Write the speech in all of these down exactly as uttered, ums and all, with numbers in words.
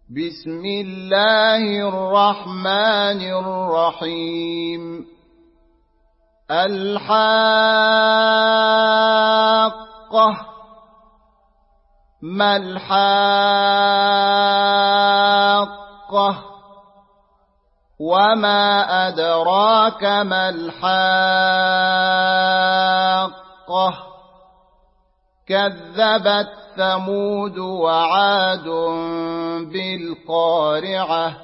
بسم الله الرحمن الرحيم. الحاقة. ما الحاقة؟ وما أدراك ما الحاقة؟ كذبت ثمود وعاد بالقارعة.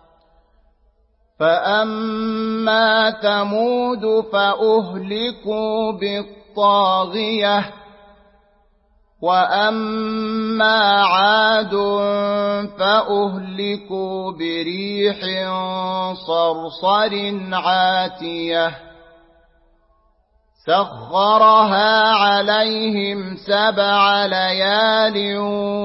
فأما ثمود فأهلكوا بالطاغية، وأما عاد فأهلكوا بريح صرصر عاتية سخرها عليهم سبع ليال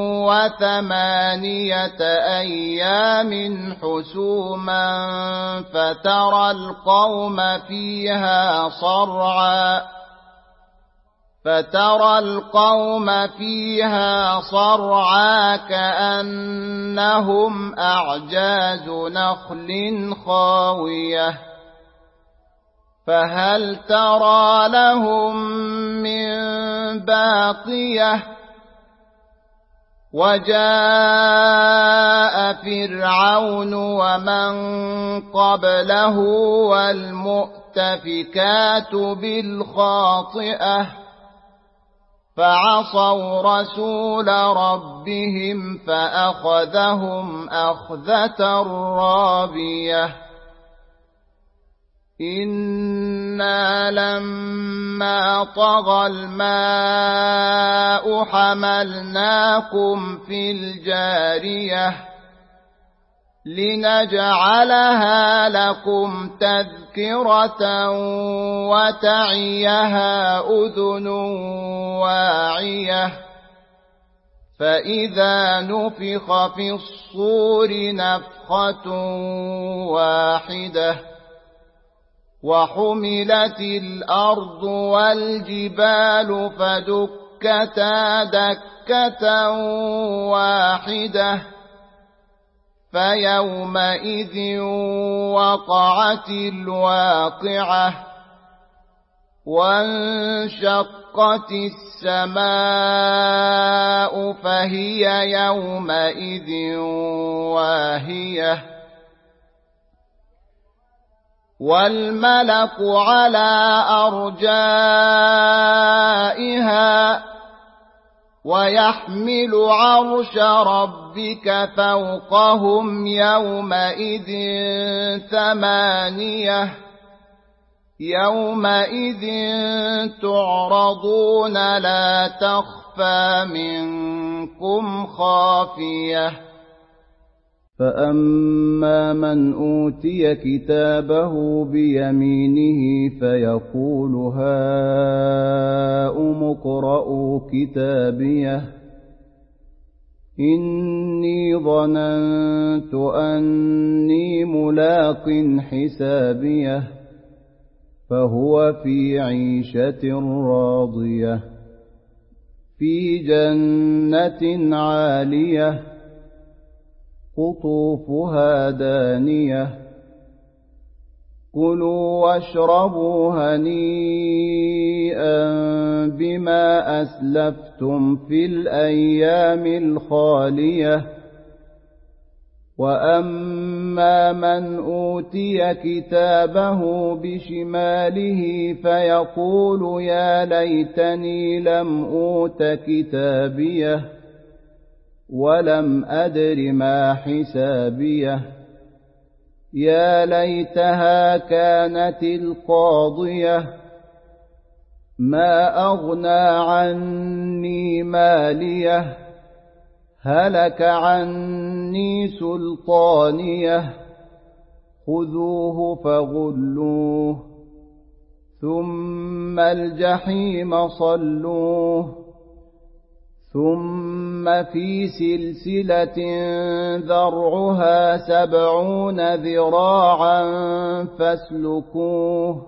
وثمانية أيام حسوما فترى القوم فيها صرعا فترى القوم فيها صرعا كأنهم أعجاز نخل خاوية فهل ترى لهم من باقية. وجاء فرعون ومن قبله والمؤتفكات بالخاطئة فعصوا رسول ربهم فأخذهم أخذة رابية. إنا لما طغى الماء حملناكم في الجارية لنجعلها لكم تذكرة وتعيها أذن واعية. فإذا نفخ في الصور نفخة واحدة وحملت الأرض والجبال فدكتا دكة واحدة فيومئذ وقعت الواقعة وانشقت السماء فهي يومئذ واهية والملك على أرجائها ويحمل عرش ربك فوقهم يومئذ ثمانية يومئذ تعرضون لا تخفى منكم خافية. فأما من أوتي كتابه بيمينه فيقول هاؤم اقرءوا كتابيه إني ظننت أني ملاق حسابيه فهو في عيشة راضية في جنة عالية قطوفها دانية كلوا واشربوا هنيئا بما أسلفتم في الأيام الخالية. وأما من أوتي كتابه بشماله فيقول يا ليتني لم أوت كتابيه ولم أدر ما حسابيه يا ليتها كانت القاضية ما أغنى عني ماليه هلك عني سلطانيه خذوه فغلوه ثم الجحيم صلوه ثم في سلسلة ذرعها سبعون ذراعا فاسلكوه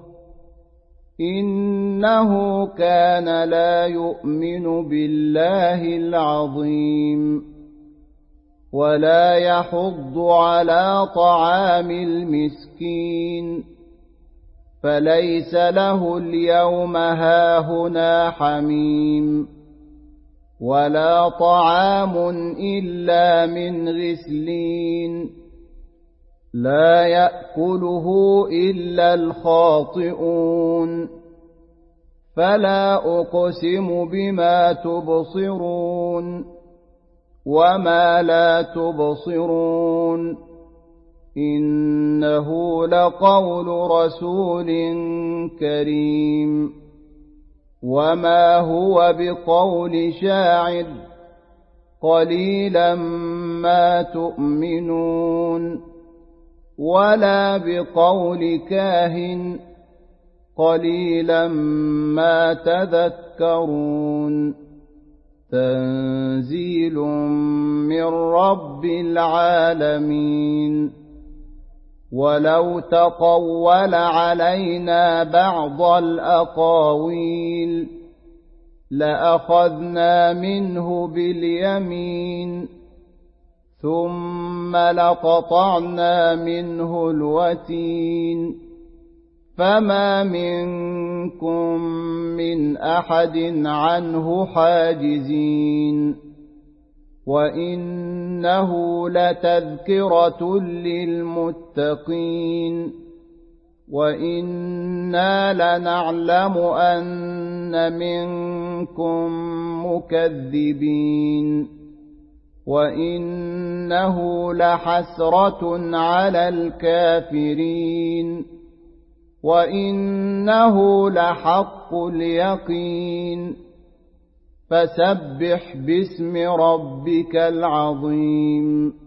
إنه كان لا يؤمن بالله العظيم ولا يحض على طعام المسكين فليس له اليوم هاهنا حميم ولا طعام إلا من غسلين لا يأكله إلا الخاطئون فلا أقسم بما تبصرون وما لا تبصرون إنه لقول رسول كريم وما هو بقول شاعر قليلا ما تؤمنون ولا بقول كاهن قليلا ما تذكرون تنزيل من رب العالمين ولو تقول علينا بعض الأقاويل لأخذنا منه باليمين ثم لقطعنا منه الوتين فما منكم من أحد عنه حاجزين وإنه لتذكرة للمتقين وإنا لنعلم أن منكم مكذبين وإنه لحسرة على الكافرين وإنه لحق اليقين فسبح باسم ربك العظيم